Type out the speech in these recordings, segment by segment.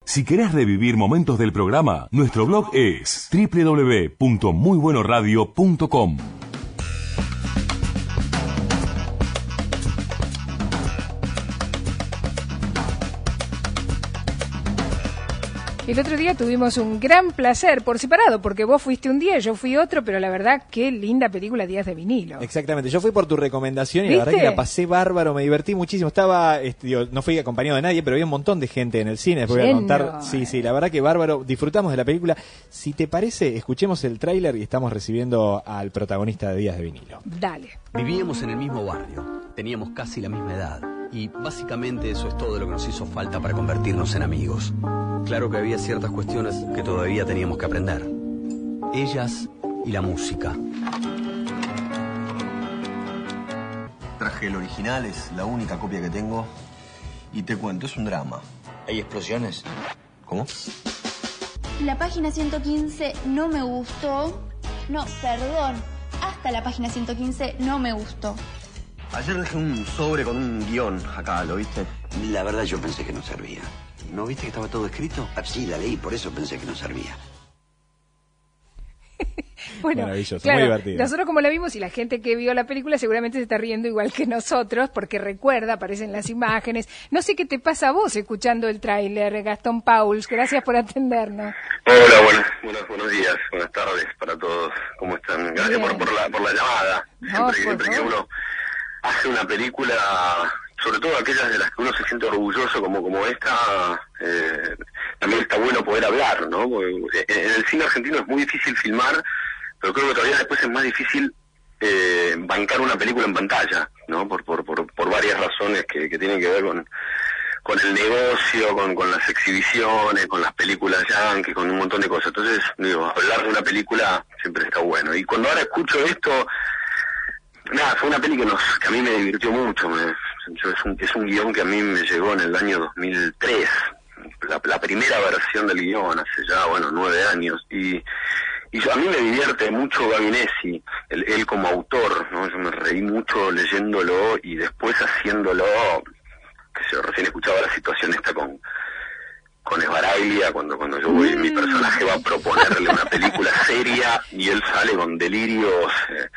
Si querés revivir momentos del programa, nuestro blog es www.muybuenoradio.com. El otro día tuvimos un gran placer por separado, porque vos fuiste un día, yo fui otro, pero la verdad, qué linda película Días de Vinilo. Exactamente, yo fui por tu recomendación y ¿Viste? la verdad que la pasé bárbaro, me divertí muchísimo. Estaba, no fui acompañado de nadie, pero había un montón de gente en el cine, les voy a contar. Sí, la verdad que bárbaro, disfrutamos de la película. Si te parece, escuchemos el tráiler y estamos recibiendo al protagonista de Días de Vinilo. Dale. Vivíamos en el mismo barrio, teníamos casi la misma edad y básicamente eso es todo lo que nos hizo falta para convertirnos en amigos. Claro que había ciertas cuestiones que todavía teníamos que aprender. Ellas y la música. Traje el original, es la única copia que tengo. Y te cuento, es un drama. ¿Hay explosiones? ¿Cómo? La página 115 no me gustó. No, perdón. Hasta la página 115 no me gustó. Ayer dejé un sobre con un guión acá, ¿lo viste? La verdad yo pensé que no servía. ¿No viste que estaba todo escrito? Sí, la leí, por eso pensé que no servía. Bueno, maravilloso, claro, muy divertido. Nosotros como la vimos y la gente que vio la película seguramente se está riendo igual que nosotros porque recuerda, aparecen las imágenes. No sé qué te pasa a vos escuchando el tráiler, Gastón Pauls. Gracias por atendernos. Hola, buenos días, buenas tardes para todos. ¿Cómo están? Gracias por la llamada. No, Siempre que uno hace una película, sobre todo aquellas de las que uno se siente orgulloso como esta, también está bueno poder hablar, ¿no? Porque en el cine argentino es muy difícil filmar, pero creo que todavía después es más difícil bancar una película en pantalla, ¿no? Por varias razones que tienen que ver con el negocio, con las exhibiciones, con las películas yankees, con un montón de cosas. Entonces, hablar de una película siempre está bueno. Y cuando ahora escucho esto, nada, fue una peli que a mí me divirtió mucho. Es un guión que a mí me llegó en el año 2003, la primera versión del guión, hace ya, 9 años. Y a mí me divierte mucho Gabinesi, él como autor, ¿no? Yo me reí mucho leyéndolo y después haciéndolo, que yo recién escuchaba la situación esta con Sbaraglia, cuando yo voy, mi personaje va a proponerle una película seria y él sale con delirios.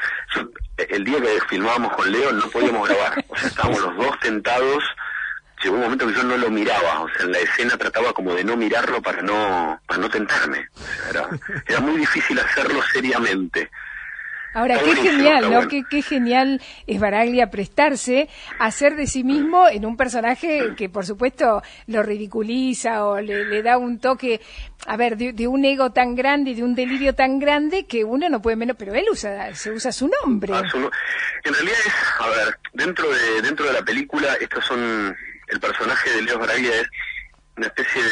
El día que filmábamos con Leo no podíamos grabar, o sea, estábamos los dos tentados. Llegó un momento que yo no lo miraba, o sea, en la escena trataba como de no mirarlo para no tentarme. O sea, era muy difícil hacerlo seriamente. Ahora, qué genial, ¿no? Bueno. Qué genial es Sbaraglia prestarse a hacer de sí mismo en un personaje que, por supuesto, lo ridiculiza o le da un toque, a ver, de un ego tan grande y de un delirio tan grande que uno no puede menos, pero él se usa su nombre. En realidad es, a ver, dentro de la película, el personaje de Leo Sbaraglia es una especie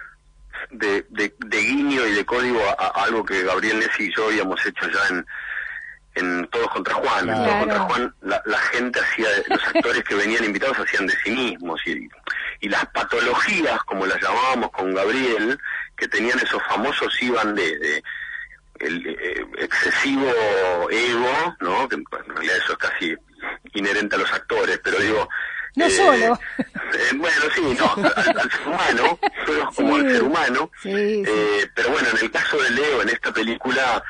de guiño y de código a algo que Gabriel Nessi y yo habíamos hecho ya en Todos contra Juan. Claro. En Todos contra Juan la gente los actores que venían invitados hacían de sí mismos y las patologías, como las llamábamos con Gabriel, que tenían esos famosos iban de el excesivo ego, ¿no? Que en realidad eso es casi inherente a los actores, pero digo... No solo. Bueno, sí, no, al ser humano, solo como al ser humano. Sí. Pero bueno, en el caso de Leo, en esta película...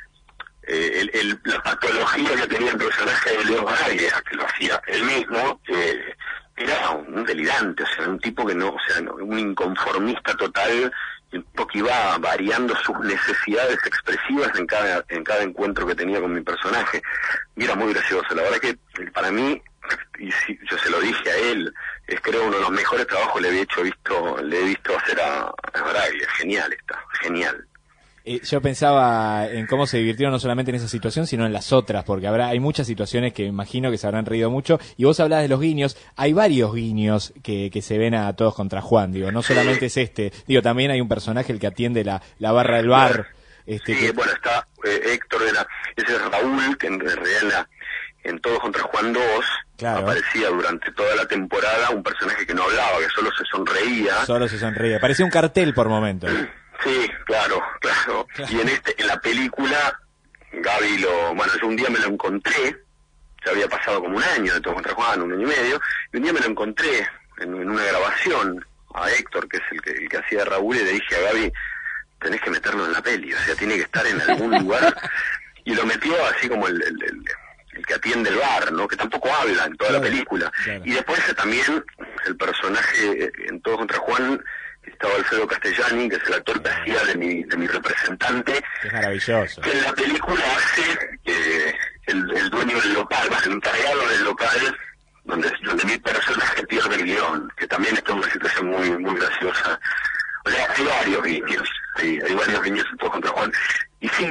la patología que tenía el personaje de Leo Sbaraglia, que lo hacía él mismo, era un delirante, o sea, un tipo que un inconformista total, un tipo que iba variando sus necesidades expresivas en cada encuentro que tenía con mi personaje, y era muy gracioso. La verdad que para mí, y yo se lo dije a él, es creo uno de los mejores trabajos le he visto hacer a Sbaraglia. Genial genial. Yo pensaba en cómo se divirtieron no solamente en esa situación, sino en las otras, porque hay muchas situaciones que imagino que se habrán reído mucho, y vos hablás de los guiños, hay varios guiños que se ven a Todos contra Juan, no solamente es también hay un personaje el que atiende la barra del bar. Bueno, está Héctor, ese es Raúl, que en realidad en Todos contra Juan 2 claro. Aparecía durante toda la temporada un personaje que no hablaba, que solo se sonreía. Parecía un cartel por momentos. Sí, claro. Y en la película, Gaby yo un día me lo encontré, ya había pasado como un año de Todos contra Juan, 1 año y medio, y un día me lo encontré en una grabación a Héctor, que es el que hacía Raúl, y le dije a Gaby, tenés que meterlo en la peli, o sea, tiene que estar en algún lugar, y lo metió así como el que atiende el bar, ¿no? Que tampoco habla en toda la película. Claro. Y después también el personaje en Todos contra Juan, estaba Alfredo Castellani, que es el actor que hacía de mi representante. Es maravilloso. Que en la película hace el dueño del local, el encargado del local, donde mi personaje pierde el guión, que también está en una situación muy, muy graciosa. O sea, hay varios guiños, hay varios guiños en Todos contra Juan. Y sí,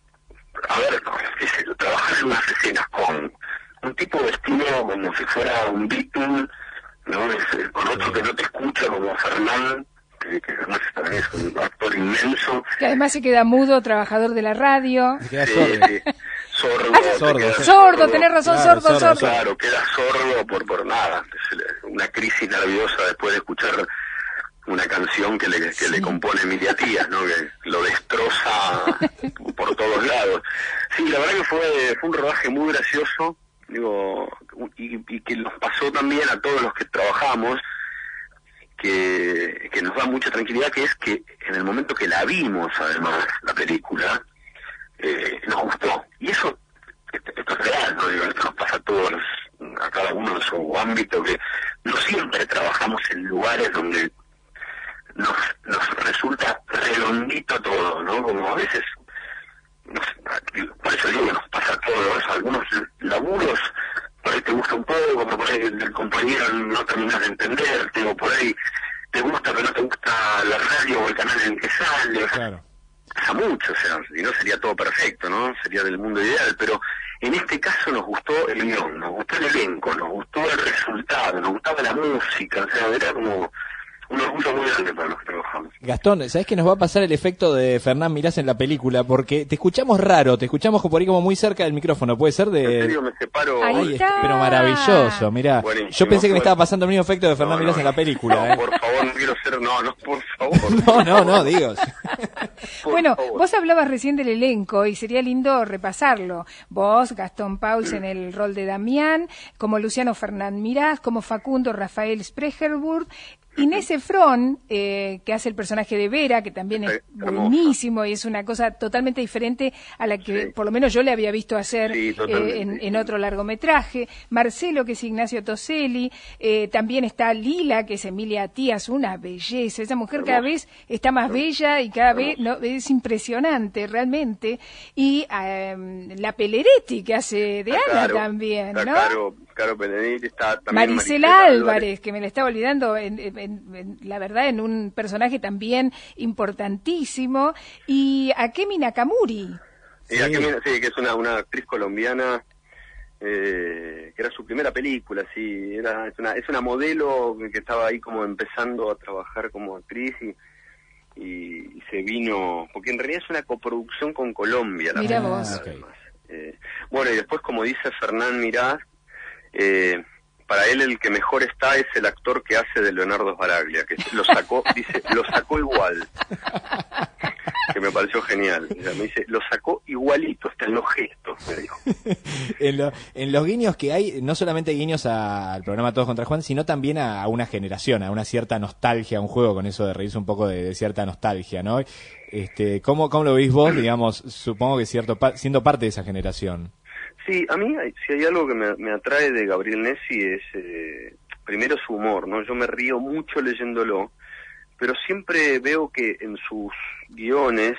trabajar en unas escenas con un tipo vestido como si fuera un Beatle, ¿no? Con otro que no te escucha, como Fernán, que además también es un actor inmenso. Que además se queda mudo, trabajador de la radio. Se queda sordo. Sí. Sordo, tenés razón, claro, sordo. Claro, queda sordo por nada. Es una crisis nerviosa después de escuchar una canción que le compone Emilia Tías, ¿no? Que lo destroza por todos lados. Sí, la verdad que fue un rodaje muy gracioso, digo, y que nos pasó también a todos los que trabajamos, que nos da mucha tranquilidad, que es que en el momento que la vimos, además, la película, nos gustó. Y eso, esto es real, ¿no? Digo, esto nos pasa a todos, a cada uno en su ámbito, que no siempre trabajamos en lugares donde nos resulta redondito todo, ¿no? Como a veces, por eso digo que nos pasa a todos, algunos laburos, por ahí te gusta un poco, por ahí el compañero no terminas de entenderte, o por ahí te gusta pero no te gusta la radio o el canal en el que sale, claro. Pasa mucho, o sea, si no sería todo perfecto, ¿no? Sería del mundo ideal, pero en este caso nos gustó el guión, nos gustó el elenco, nos gustó el resultado, nos gustaba la música, o sea, era como un orgullo muy grande para los que trabajamos. Gastón, ¿sabés que nos va a pasar el efecto de Fernán Mirás en la película? Porque te escuchamos raro, te escuchamos por ahí como muy cerca del micrófono, ¿puede ser? En serio, me separo. Ahí está. Pero maravilloso, mirá. Buenísimo. Yo pensé que me estaba pasando el mismo efecto de Fernán Mirás en la película. No, por favor, no quiero ser... No, por favor. No, digo. Bueno, vos hablabas recién del elenco y sería lindo repasarlo. Vos, Gastón Pauls en el rol de Damián, como Luciano Fernán Mirás, como Facundo Rafael Spregelburg, Inés Efron, que hace el personaje de Vera, que también es buenísimo y es una cosa totalmente diferente a la que por lo menos yo le había visto hacer en otro largometraje. Marcelo, que es Ignacio Toselli, también está Lila, que es Emilia Tías, una belleza. Esa mujer cada vez está más bella y cada vez es impresionante realmente. Y la Pelleretti, que hace de Ana también, ¿no? Caro Pelleretti, está también Marisela Álvarez, que me la estaba olvidando, la verdad, en un personaje también importantísimo, y Akemi Nakamuri. Que es una actriz colombiana, que era su primera película, es una modelo que estaba ahí como empezando a trabajar como actriz y se vino, porque en realidad es una coproducción con Colombia. Mira vos. Además. Bueno, y después, como dice Fernán Mirás, para él el que mejor está es el actor que hace de Leonardo Sbaraglia, que lo sacó, dice, lo sacó igual, que me pareció genial. O sea, me dice, lo sacó igualito, hasta en los gestos, me dijo. En los guiños que hay, no solamente guiños al programa Todos contra Juan, sino también a una generación, a una cierta nostalgia, un juego con eso de reírse un poco de cierta nostalgia, ¿no? ¿Cómo lo veis vos, digamos, supongo que siendo parte de esa generación? Sí, a mí si hay algo que me atrae de Gabriel Nessi es primero su humor, ¿no? Yo me río mucho leyéndolo, pero siempre veo que en sus guiones,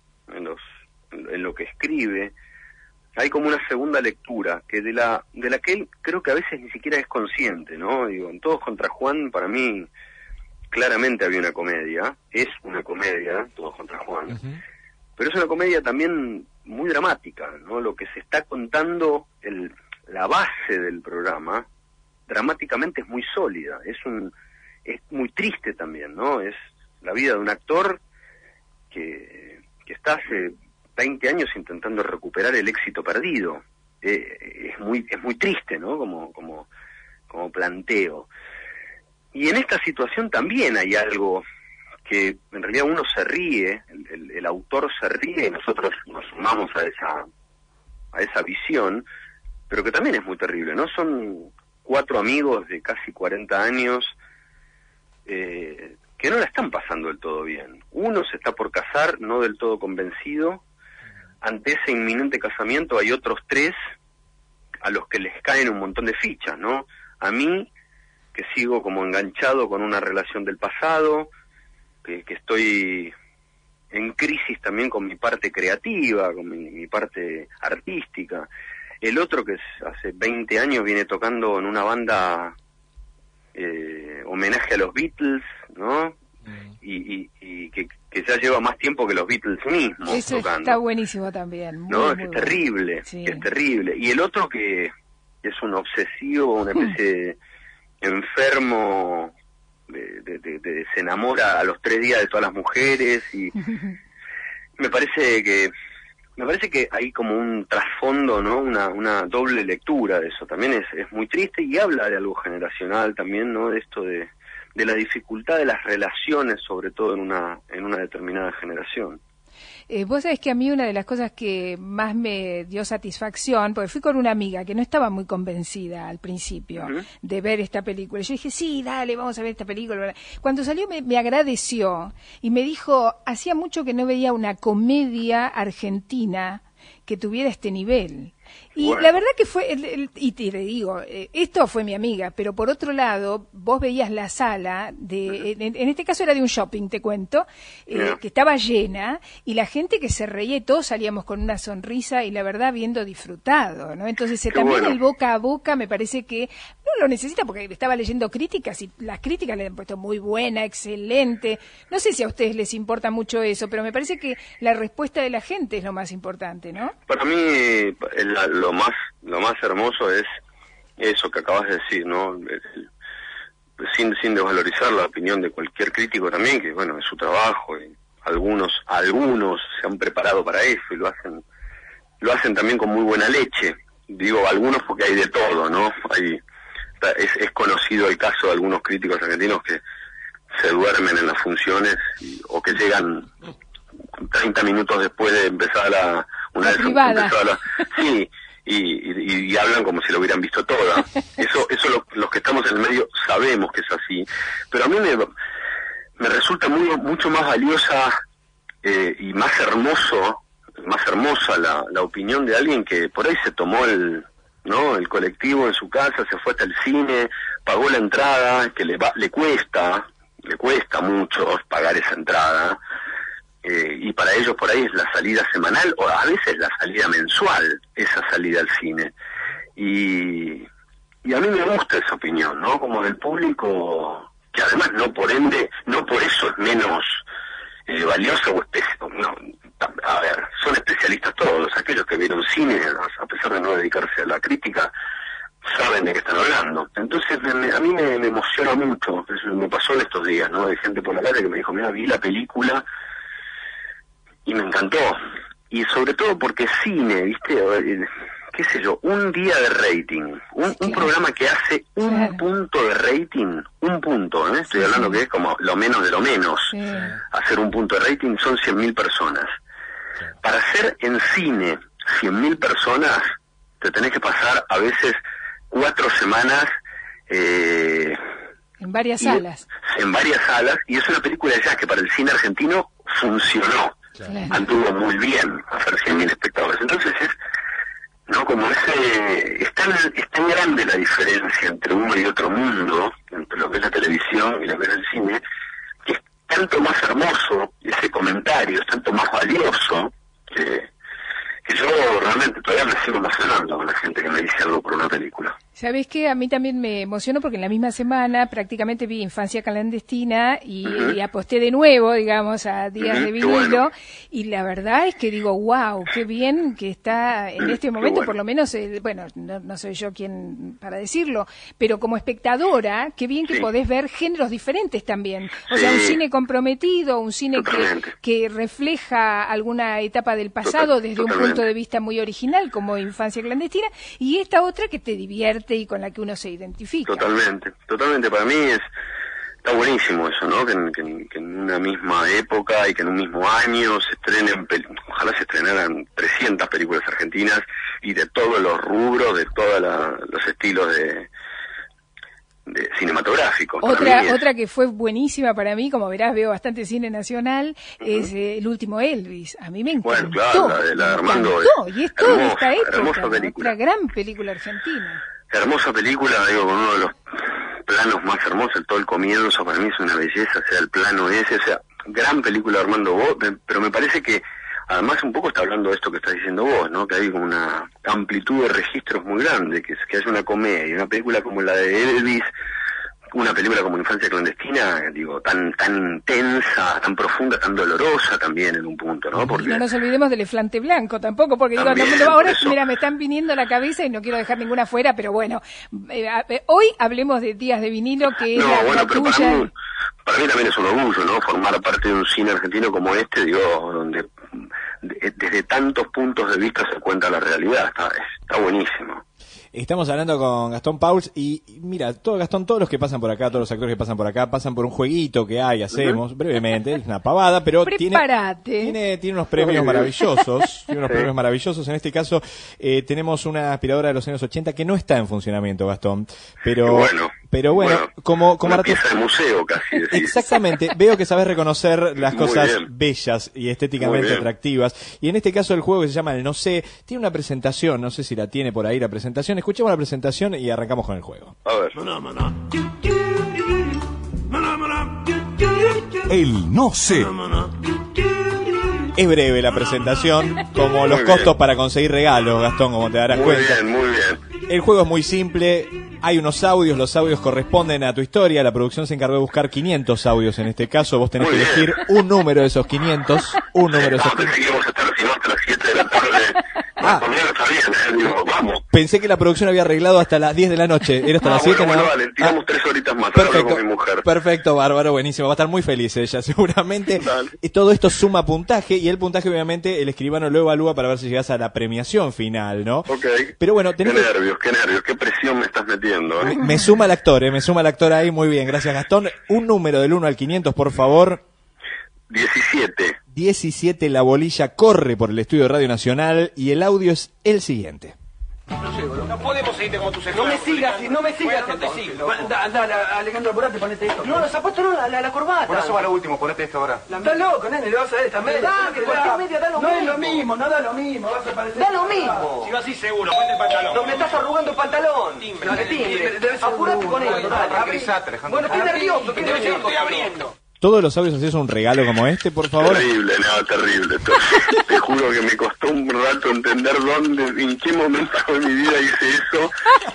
en lo que escribe, hay como una segunda lectura, que de la que él creo que a veces ni siquiera es consciente, ¿no? Digo, en Todos contra Juan, para mí, claramente había una comedia, es una comedia, Todos contra Juan, pero es una comedia también muy dramática, ¿no? Lo que se está contando, la base del programa, dramáticamente es muy sólida, es muy triste también, ¿no? Es la vida de un actor que está hace 20 años intentando recuperar el éxito perdido. Es muy triste, ¿no? Como planteo. Y en esta situación también hay algo que en realidad uno se ríe, el autor se ríe y nosotros nos sumamos a esa visión, pero que también es muy terrible, ¿no? Son 4 amigos de casi 40 años que no la están pasando del todo bien. Uno se está por casar, no del todo convencido. Ante ese inminente casamiento hay otros 3 a los que les caen un montón de fichas, ¿no? A mí, que sigo como enganchado con una relación del pasado, que estoy en crisis también con mi parte creativa, con mi parte artística. El otro que hace 20 años viene tocando en una banda homenaje a los Beatles, ¿no? Y que ya lleva más tiempo que los Beatles mismos. Eso tocando. Está buenísimo también. Muy, No, muy es bueno. terrible, Sí. es terrible. Y el otro que es un obsesivo, una especie de enfermo, se enamora a los 3 días de todas las mujeres, y me parece que hay como un trasfondo, ¿no? Una doble lectura de eso. También es muy triste, y habla de algo generacional también, ¿no? De esto de la dificultad de las relaciones, sobre todo en una determinada generación. Vos sabés que a mí una de las cosas que más me dio satisfacción, porque fui con una amiga que no estaba muy convencida al principio de ver esta película. Yo dije, sí, dale, vamos a ver esta película. Cuando salió me agradeció y me dijo, hacía mucho que no veía una comedia argentina que tuviera este nivel. Y bueno, la verdad que fue, y te digo, esto fue mi amiga, pero por otro lado, vos veías la sala, en este caso era de un shopping, te cuento, que estaba llena, y la gente que se reía y todos salíamos con una sonrisa, y la verdad habiendo disfrutado, ¿no? Entonces también bueno. el boca a boca me parece que no lo necesita, porque estaba leyendo críticas, y las críticas le han puesto muy buena, excelente. No sé si a ustedes les importa mucho eso, pero me parece que la respuesta de la gente es lo más importante, ¿no? Para mí lo más hermoso es eso que acabas de decir, ¿no? Sin desvalorizar la opinión de cualquier crítico también, que bueno, es su trabajo, y algunos se han preparado para eso y lo hacen también con muy buena leche. Digo algunos porque hay de todo, ¿no? Es conocido el caso de algunos críticos argentinos que se duermen en las funciones o que llegan 30 minutos después de empezar una vez empezada sí, y hablan como si lo hubieran visto toda. Eso los que estamos en el medio sabemos que es así, pero a mí me resulta mucho más valiosa y más hermosa la opinión de alguien que por ahí se tomó el colectivo en su casa, se fue hasta el cine, pagó la entrada, que le cuesta mucho pagar esa entrada. Y para ellos por ahí es la salida semanal o a veces la salida mensual, esa salida al cine. Y a mí me gusta esa opinión, ¿no? Como del público, que además no por eso es menos valioso o especial. No, a ver, son especialistas todos, aquellos que vieron cine, a pesar de no dedicarse a la crítica, saben de qué están hablando. Entonces a mí me emociona mucho, eso me pasó en estos días, ¿no? Hay gente por la calle que me dijo, mira, vi la película y me encantó, y sobre todo porque cine, ¿viste? Qué sé yo, un día de rating, un programa que hace un punto de rating, un punto, ¿eh? Estoy hablando que es como lo menos de lo menos, hacer un punto de rating son 100.000 personas. Para hacer en cine 100.000 personas, te tenés que pasar a veces 4 semanas en varias salas. En varias salas, y es una película ya que para el cine argentino funcionó. Claro. Anduvo muy bien hacer 100.000 espectadores. Entonces como es tan grande la diferencia entre uno y otro mundo, entre lo que es la televisión y lo que es el cine, que es tanto más hermoso ese comentario, es tanto más valioso, que yo realmente todavía me sigo emocionando con la gente que me dice algo por una película. ¿Sabés qué? A mí también me emocionó porque en la misma semana prácticamente vi Infancia Clandestina y aposté de nuevo, digamos, a Días de Vinilo, bueno. Y la verdad es que digo, wow, qué bien que está en este momento, por lo menos, no soy yo quien para decirlo, pero como espectadora, qué bien que podés ver géneros diferentes también. O sea, un cine comprometido, un cine que refleja alguna etapa del pasado desde un punto de vista muy original, como Infancia Clandestina, y esta otra que te divierte y con la que uno se identifica. Totalmente. Para mí está buenísimo eso, ¿no? Que en una misma época y que en un mismo año se estrenen, ojalá se estrenaran 300 películas argentinas y de todos los rubros, de todos los estilos cinematográficos. Otra que fue buenísima para mí, como verás, veo bastante cine nacional, es El último Elvis. A mí me encantó. Bueno, claro, la de Armando. Y es toda esta época, hermosa película. otra gran película argentina. Hermosa película, digo, con uno de los planos más hermosos, todo el comienzo, para mí es una belleza, o sea, el plano ese, o sea, gran película de Armando Bo, pero me parece que además un poco está hablando de esto que estás diciendo vos, ¿no? Que hay como una amplitud de registros muy grande, que haya una comedia, una película como la de Elvis, una película como Infancia Clandestina, digo, tan intensa, tan profunda, tan dolorosa también en un punto, ¿no? Porque no nos olvidemos del Elefante Blanco tampoco, porque también, digo, ahora mira, me están viniendo a la cabeza y no quiero dejar ninguna fuera, pero bueno, hoy hablemos de Días de Vinilo, que es la tuya. Para mí también es un orgullo, ¿no? Formar parte de un cine argentino como este, digo, donde desde tantos puntos de vista se cuenta la realidad, está buenísimo. Estamos hablando con Gastón Pauls y mira, Gastón, todos los que pasan por acá, todos los actores que pasan por acá, pasan por un jueguito que hacemos, brevemente, es una pavada, pero tiene unos premios maravillosos, premios maravillosos. En este caso, tenemos una aspiradora de los años 80 que no está en funcionamiento, Gastón, pero bueno, como una pieza de museo casi. Decís. Exactamente, veo que sabes reconocer las cosas bellas y estéticamente atractivas, y en este caso el juego que se llama el No Sé, tiene una presentación, no sé si la tiene por ahí la presentación. Escuchemos la presentación y arrancamos con el juego. A ver. El No Sé. Es breve la presentación, como los costos para conseguir regalos, Gastón, como te darás cuenta. Muy bien. El juego es muy simple, hay unos audios, los audios corresponden a tu historia, la producción se encargó de buscar 500 audios en este caso, vos tenés que elegir un número de esos 500, Seguimos hasta las 7 de la tarde. Vamos. Pensé que la producción había arreglado hasta las 10 de la noche. Era hasta las 7. Bueno, vale, tiramos 3 horitas más. Perfecto, con mi mujer. Perfecto, bárbaro, buenísimo. Va a estar muy feliz ella, seguramente. Y todo esto suma puntaje, y el puntaje, obviamente, el escribano lo evalúa para ver si llegas a la premiación final, ¿no? Ok. Pero bueno, qué nervios, qué presión me estás metiendo, ¿eh? Me suma el actor ahí, muy bien, gracias, Gastón. Un número del 1 al 500, por favor. 17. 17, la bolilla corre por el estudio de Radio Nacional y el audio es el siguiente. No podemos seguirte como tu sector. No me sigas. Bueno, no te sigo. Dale, Alejandro, apurate, ponete esto. No, los zapatos no, la corbata. Por eso va lo último, ponete esto ahora. Estás loco, nene, le vas a dar esta media. Cualquier media da lo mismo. No es lo mismo, no da lo mismo. Vas a parecer... Da lo mismo. Si no así seguro, ponete el pantalón. No me estás arrugando el pantalón. Timbre. Apurate con esto, dale. Tranquilízate, Alejandro. Bueno, estoy nervioso, estoy abriendo. Todos los audios hacías un regalo como este, por favor. Terrible. Te juro que me costó un rato entender en qué momento de mi vida hice eso.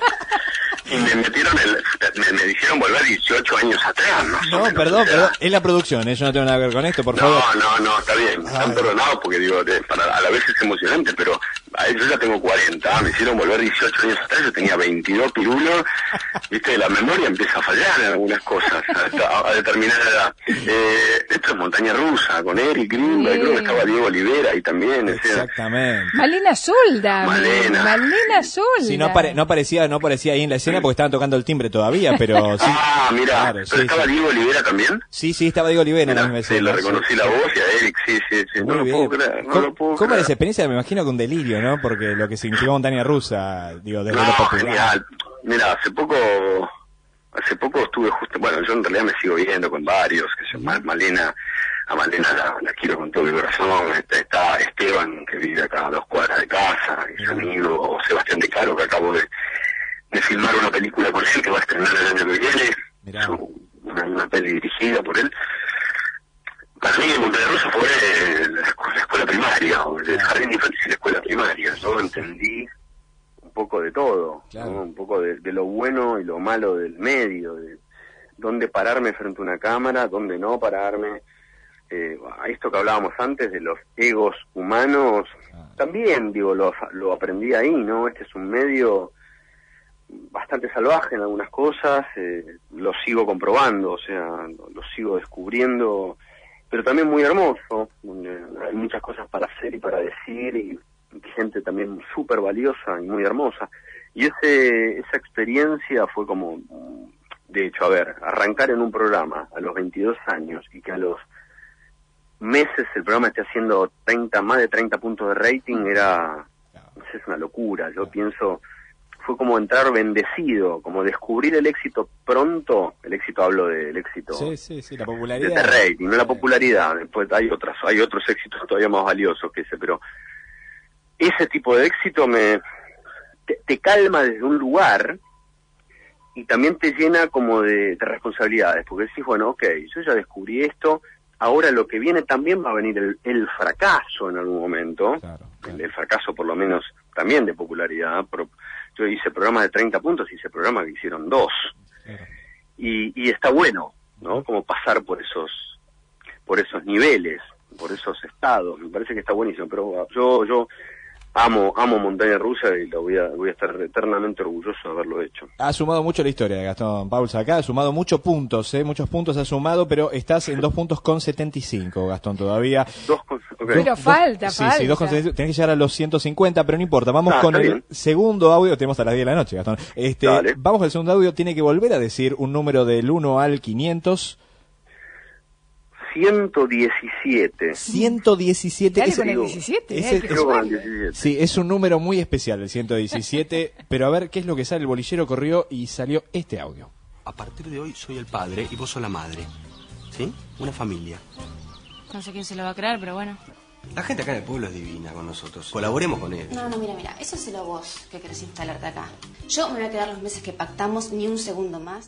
Y me metieron me dijeron volver 18 años atrás, No, perdón, es la producción, yo no tengo nada que ver con esto, por favor. No, está bien, están perdonados porque digo, a la vez es emocionante, pero yo ya tengo 40, me hicieron volver 18 años atrás, yo tenía 22 pirulos, viste, la memoria empieza a fallar en algunas cosas, a determinada edad. Esto es Montaña Rusa, con Eric Greenberg, creo que estaba Diego Olivera ahí también. Exactamente. Malena Solda. Malena Solda. Sí, no aparecía ahí en la escena porque estaban tocando el timbre todavía, pero sí. Ah, mira, claro, ¿pero estaba Diego Olivera también? Sí, estaba Diego Olivera en la misma escena. Sí, le reconocí la voz y a Eric, sí. No lo puedo creer, ¿Cómo era esa experiencia? Me imagino que un delirio, ¿no? Porque lo que significó Montaña Rusa, digo, desde lo popular. Genial. Mira, hace poco estuve justo, bueno, yo en realidad me sigo viendo con varios, que se llama Malena, a Malena la quiero con todo mi corazón, está Esteban, que vive acá a 2 cuadras de casa, y su amigo Sebastián De Caro, que acabo de filmar una película con él, que va a estrenar el año que viene, una peli dirigida por él. Para mí Montaña Rusa fue la escuela primaria, el jardín infantil y la escuela primaria. Yo entendí un poco de todo, claro, ¿no? Un poco de lo bueno y lo malo del medio, de dónde pararme frente a una cámara, dónde no pararme. A esto que hablábamos antes de los egos humanos, también digo lo aprendí ahí, ¿no? Este es un medio bastante salvaje en algunas cosas, lo sigo comprobando, o sea, lo sigo descubriendo, pero también muy hermoso, hay muchas cosas para hacer y para decir, y gente también súper valiosa y muy hermosa. Y esa experiencia fue como, de hecho, arrancar en un programa a los 22 años y que a los meses el programa esté haciendo más de 30 puntos de rating, es una locura. Yo pienso, fue como entrar bendecido, como descubrir el éxito pronto. El éxito, hablo del éxito sí, la popularidad de rating, no la popularidad. Después hay otros éxitos todavía más valiosos que ese, pero ese tipo de éxito te calma desde un lugar y también te llena como de responsabilidades, porque decís, bueno, ok, yo ya descubrí esto, ahora lo que viene también va a venir el fracaso en algún momento, claro. El fracaso por lo menos también de popularidad. Yo hice programas de 30 puntos, hice programas que hicieron 2. Claro. Y está bueno, ¿no? Como pasar por esos niveles, por esos estados. Me parece que está buenísimo, pero yo amo Montaña Rusa y voy a estar eternamente orgulloso de haberlo hecho. Ha sumado mucho la historia de Gastón Pauls acá, ha sumado muchos puntos ha sumado, pero estás en 2 puntos con 75, Gastón, todavía. Okay. Pero falta. Sí, 2,75, tenés que llegar a los 150, pero no importa, vamos con el segundo audio, tenemos hasta las 10 de la noche, Gastón. Vamos con el segundo audio, tiene que volver a decir un número del 1 al 500. 117. 117. Dale con el 17. Sí, es un número muy especial, el 117. Pero a ver, ¿qué es lo que sale? El bolillero corrió y salió este audio. A partir de hoy soy el padre y vos sos la madre. ¿Sí? Una familia. No sé quién se lo va a creer, pero bueno. La gente acá en el pueblo es divina con nosotros. Colaboremos con él. No, mira. Eso es lo vos que querés instalarte acá. Yo me voy a quedar los meses que pactamos, ni un segundo más.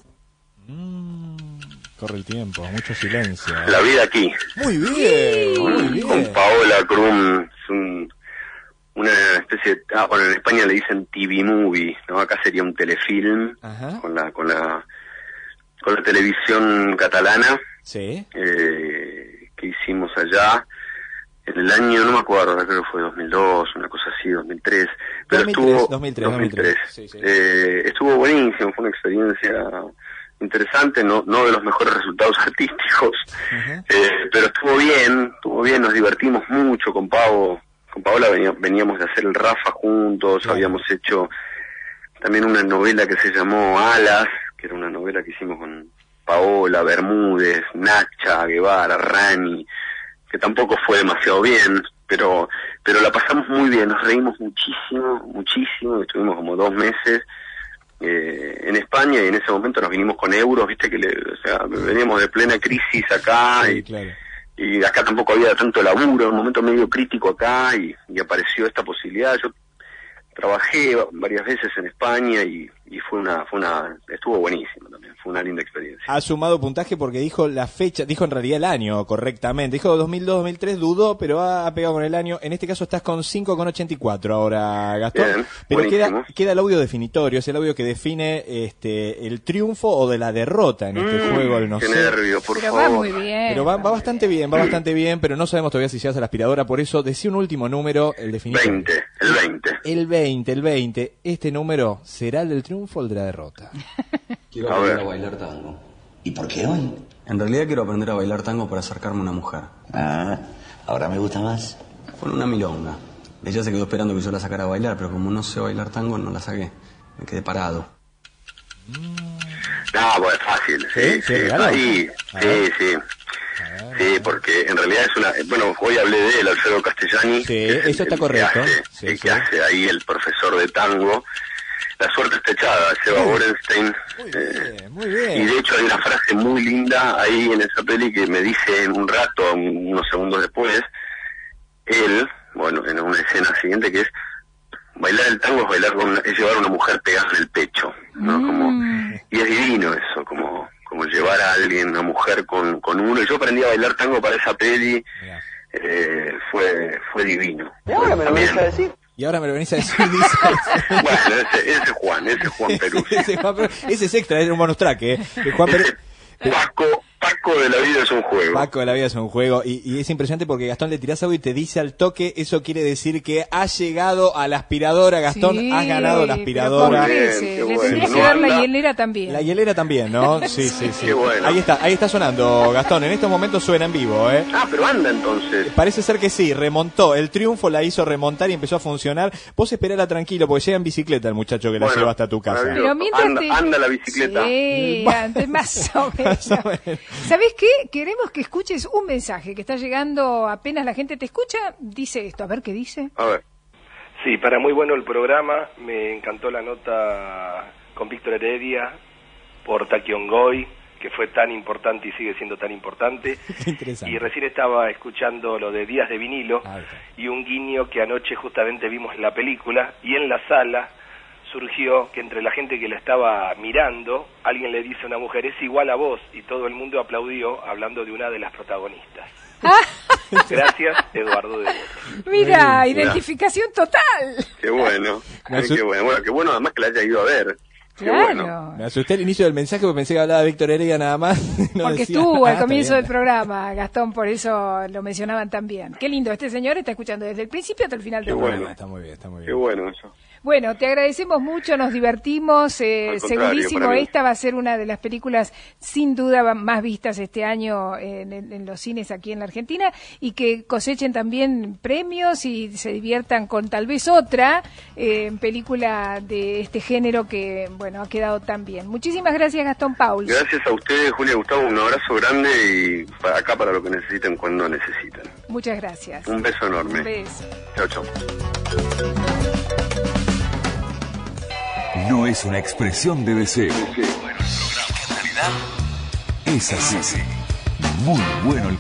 Corre el tiempo, mucho silencio. La vida aquí. Muy bien. Con Paola Krum, una especie de... bueno, en España le dicen TV movie, ¿no? Acá sería un telefilm. Ajá. con la televisión catalana. Sí. Que hicimos allá en el año, no me acuerdo, creo que fue 2002, una cosa así, 2003. Pero 2003. Sí. Estuvo buenísimo, fue una experiencia interesante, no de los mejores resultados artísticos, pero estuvo bien, nos divertimos mucho con Paola veníamos de hacer el Rafa juntos, habíamos hecho también una novela que se llamó Alas, que era una novela que hicimos con Paola, Bermúdez, Nacha, Guevara, Rani, que tampoco fue demasiado bien, pero la pasamos muy bien, nos reímos muchísimo, estuvimos como 2 meses en España y en ese momento nos vinimos con euros, viste que veníamos de plena crisis acá y acá tampoco había tanto laburo, un momento medio crítico acá y apareció esta posibilidad. Yo trabajé varias veces en España y estuvo buenísimo también, fue una linda experiencia. Ha sumado puntaje porque dijo la fecha, dijo en realidad el año correctamente, dijo 2002-2003, dudó, pero ha pegado con el año. En este caso estás con 5,84 ahora, Gastón. Bien, pero queda el audio definitorio, es el audio que define el triunfo o de la derrota en este juego. No qué sé. nervio, por favor. Va muy bien. Pero va bastante bien, pero no sabemos todavía si llegas a la aspiradora, por eso decía un último número, el definitorio. El 20. Este número será el del triunfo o el de la derrota. Quiero aprender a bailar tango. ¿Y por qué hoy? En realidad quiero aprender a bailar tango para acercarme a una mujer. Ahora me gusta más. Con una milonga. Ella se quedó esperando que yo la sacara a bailar, pero como no sé bailar tango, no la saqué. Me quedé parado. No, pues es fácil. Sí. Sí, porque en realidad es una... Bueno, hoy hablé de él, Alfredo Castellani. Sí, eso está correcto. Que hace ahí el profesor de tango. La suerte está echada, Seba Borenstein. Muy bien. Y de hecho hay una frase muy linda ahí en esa peli que me dice en un rato, unos segundos después, él, bueno, en una escena siguiente que es, bailar el tango es llevar a una mujer pegada en el pecho, ¿no? Y es divino eso, como llevar a alguien, una mujer con uno. Y yo aprendí a bailar tango para esa peli, fue divino. ¿Y ahora me lo venís a decir? Y ahora me lo venís a decir, Bueno, ese Juan Peruzzi. Ese es extra, es un bonus track, Juan Peruzzi. Paco de la vida es un juego. Paco de la vida es un juego. Y es impresionante porque Gastón le tirás algo y te dice al toque, eso quiere decir que has llegado a la aspiradora, Gastón, has ganado la aspiradora. Le tendrías que dar la hielera también. La hielera también, ¿no? Sí. Qué bueno. Ahí está sonando, Gastón. En estos momentos suena en vivo, pero anda entonces. Parece ser que sí, remontó. El triunfo la hizo remontar y empezó a funcionar. Vos esperala tranquilo, porque llega en bicicleta el muchacho que la lleva hasta tu casa. Pero mientras anda la bicicleta. Sí, más o menos. ¿Sabés qué? Queremos que escuches un mensaje que está llegando apenas la gente te escucha. Dice esto, a ver qué dice. A ver. Sí, para muy bueno el programa, me encantó la nota con Víctor Heredia por Taquiongoy, que fue tan importante y sigue siendo tan importante. Qué interesante. Y recién estaba escuchando lo de Días de Vinilo y un guiño que anoche justamente vimos la película y en la sala surgió que entre la gente que la estaba mirando, alguien le dice a una mujer, es igual a vos, y todo el mundo aplaudió hablando de una de las protagonistas. Gracias, Eduardo de Boto. Mira, identificación total. Qué bueno, qué bueno. Bueno, qué bueno además que la haya ido a ver. Qué bueno. Me asusté al inicio del mensaje porque pensé que hablaba Víctor Heredia nada más. No porque decía, estuvo al comienzo del programa, Gastón, por eso lo mencionaban también. Qué lindo, este señor está escuchando desde el principio hasta el final del programa. Está muy bien, está muy bien. Qué bueno eso. Bueno, te agradecemos mucho, nos divertimos, segurísimo, esta va a ser una de las películas sin duda más vistas este año en los cines aquí en la Argentina y que cosechen también premios y se diviertan con tal vez otra película de este género que, bueno, ha quedado tan bien. Muchísimas gracias, Gastón Pauls. Gracias a ustedes, Julia y Gustavo, un abrazo grande y para acá para lo que necesiten cuando necesiten. Muchas gracias. Un beso enorme. Un beso. Chao, chao. No es una expresión de deseo. Bueno, el programa en realidad es así. Muy bueno el